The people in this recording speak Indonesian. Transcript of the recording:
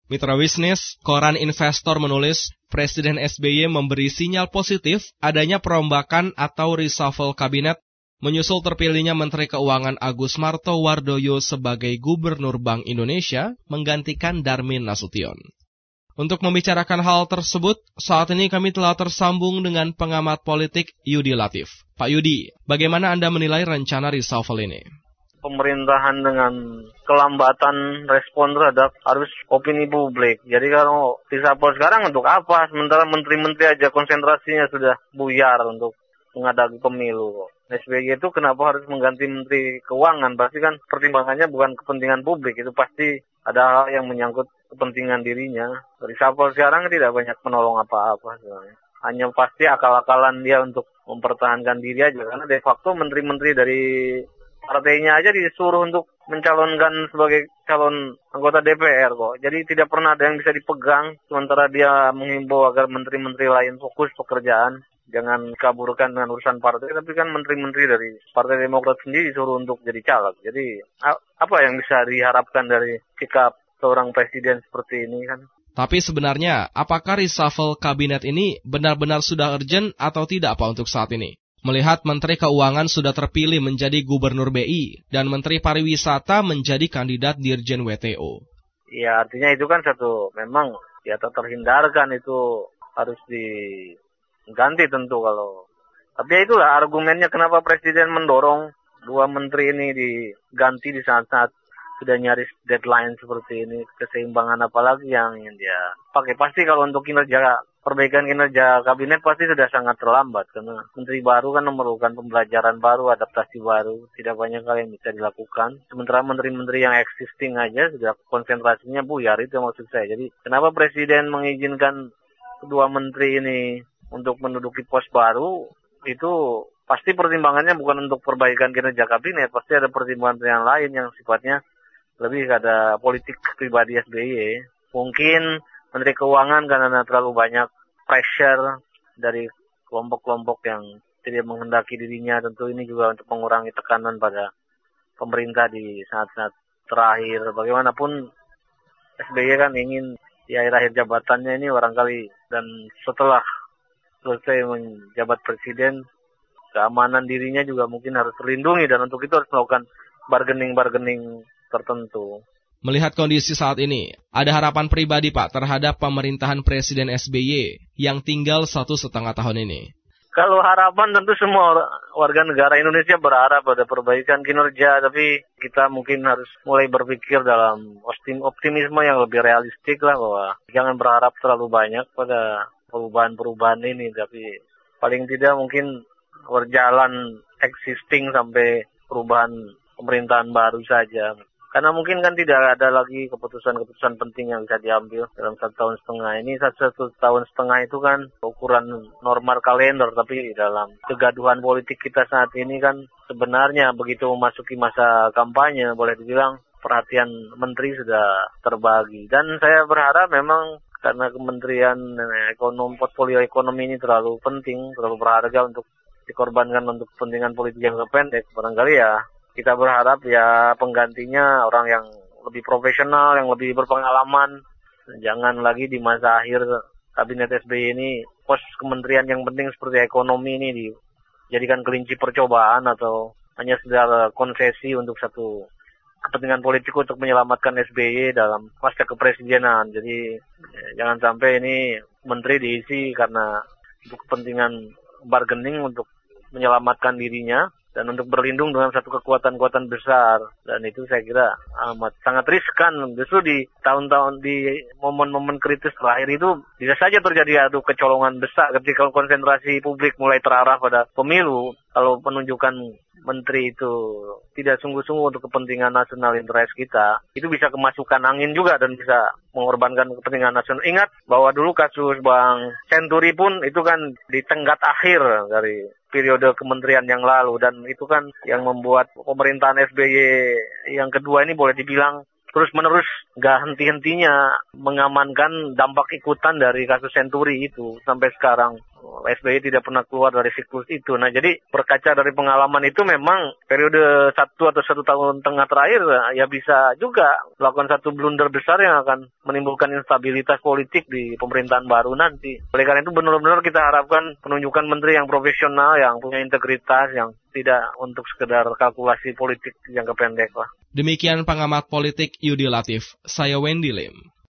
Mitra bisnis, koran Investor menulis, Presiden SBY memberi sinyal positif adanya perombakan atau reshuffle kabinet menyusul terpilihnya Menteri Keuangan Agus Martowardoyo sebagai Gubernur Bank Indonesia menggantikan Darmin Nasution. Untuk membicarakan hal tersebut, saat ini kami telah tersambung dengan pengamat politik Yudi Latif. Pak Yudi, bagaimana Anda menilai rencana reshuffle ini? Pemerintahan dengan kelambatan respon terhadap arus opini publik. Jadi kalau reshuffle sekarang untuk apa? Sementara menteri-menteri aja konsentrasinya sudah buyar untuk menghadapi pemilu. SBY itu kenapa harus mengganti Menteri Keuangan? Pasti kan pertimbangannya bukan kepentingan publik. Itu pasti ada hal yang menyangkut kepentingan dirinya. Reshuffle sekarang tidak banyak menolong apa-apa sebenarnya. Hanya pasti akal-akalan dia untuk mempertahankan diri aja. Karena de facto menteri-menteri dari partainya aja disuruh untuk mencalonkan sebagai calon anggota DPR kok. Jadi tidak pernah ada yang bisa dipegang. Sementara dia menghimbau agar menteri-menteri lain fokus pekerjaan. Jangan kaburkan dengan urusan partai, tapi kan menteri-menteri dari Partai Demokrat sendiri disuruh untuk jadi caleg. Jadi apa yang bisa diharapkan dari sikap seorang presiden seperti ini kan? Tapi sebenarnya, apakah reshuffle kabinet ini benar-benar sudah urgent atau tidak Pak untuk saat ini? Melihat Menteri Keuangan sudah terpilih menjadi Gubernur BI dan Menteri Pariwisata menjadi kandidat Dirjen WTO. Ya artinya itu kan memang ya tak terhindarkan itu harus diganti tentu kalau. Tapi ya itulah argumennya kenapa Presiden mendorong dua menteri ini diganti di saat-saat sudah nyaris deadline seperti ini. Keseimbangan apalagi yang ingin dia pakai. Pasti kalau untuk perbaikan kinerja kabinet pasti sudah sangat terlambat. Karena menteri baru kan memerlukan pembelajaran baru, adaptasi baru. Tidak banyak hal yang bisa dilakukan. Sementara menteri-menteri yang existing aja sudah konsentrasinya buyar, itu maksud saya. Jadi kenapa Presiden mengizinkan kedua menteri ini untuk menduduki pos baru, itu pasti pertimbangannya bukan untuk perbaikan kinerja kabinet, pasti ada pertimbangan yang lain yang sifatnya lebih ada politik pribadi SBY. Mungkin Menteri Keuangan karena terlalu banyak pressure dari kelompok-kelompok yang tidak menghendaki dirinya, tentu ini juga untuk mengurangi tekanan pada pemerintah di saat-saat terakhir. Bagaimanapun SBY kan ingin di akhir-akhir jabatannya ini barangkali dan setelah selesai menjabat presiden, keamanan dirinya juga mungkin harus terlindungi dan untuk itu harus melakukan bargaining tertentu. Melihat kondisi saat ini, ada harapan pribadi Pak terhadap pemerintahan Presiden SBY yang tinggal 1,5 tahun ini. Kalau harapan tentu semua warga negara Indonesia berharap pada perbaikan kinerja, tapi kita mungkin harus mulai berpikir dalam optimisme yang lebih realistik lah, bahwa jangan berharap terlalu banyak pada perubahan-perubahan ini, tapi paling tidak mungkin berjalan existing sampai perubahan pemerintahan baru saja. Karena mungkin kan tidak ada lagi keputusan-keputusan penting yang bisa diambil dalam 1,5 tahun. Ini 1,5 tahun itu kan ukuran normal kalender, tapi dalam kegaduhan politik kita saat ini kan sebenarnya begitu memasuki masa kampanye, boleh dibilang perhatian menteri sudah terbagi. Dan saya berharap memang karena Kementerian Portfolio Ekonomi ini terlalu penting, terlalu berharga untuk dikorbankan untuk kepentingan politik yang pendek. Barangkali ya kita berharap ya penggantinya orang yang lebih profesional, yang lebih berpengalaman. Jangan lagi di masa akhir kabinet SBY ini pos kementerian yang penting seperti ekonomi ini dijadikan kelinci percobaan atau hanya sekedar konsesi untuk satu kepentingan politik untuk menyelamatkan SBY dalam pasca kepresidenan. Jadi jangan sampai ini menteri diisi karena untuk kepentingan bargaining untuk menyelamatkan dirinya dan untuk berlindung dengan satu kekuatan-kekuatan besar. Dan itu saya kira sangat riskan. Justru di tahun-tahun, di momen-momen kritis terakhir itu bisa saja terjadi kecolongan besar ketika konsentrasi publik mulai terarah pada pemilu. Kalau penunjukan menteri itu tidak sungguh-sungguh untuk kepentingan nasional interest kita, itu bisa kemasukan angin juga dan bisa mengorbankan kepentingan nasional. Ingat bahwa dulu kasus Bank Senturi pun itu kan di tenggat akhir dari periode kementerian yang lalu, dan itu kan yang membuat pemerintahan SBY yang kedua ini boleh dibilang terus-menerus nggak henti-hentinya mengamankan dampak ikutan dari kasus Senturi itu sampai sekarang. SBY tidak pernah keluar dari siklus itu. Nah, jadi berkaca dari pengalaman itu memang periode 1 atau 1 tahun tengah terakhir ya bisa juga melakukan satu blunder besar yang akan menimbulkan instabilitas politik di pemerintahan baru nanti. Oleh karena itu benar-benar kita harapkan penunjukan menteri yang profesional, yang punya integritas, yang tidak untuk sekedar kalkulasi politik jangka pendek lah. Demikian pengamat politik Yudi Latif, saya Wendy Lim.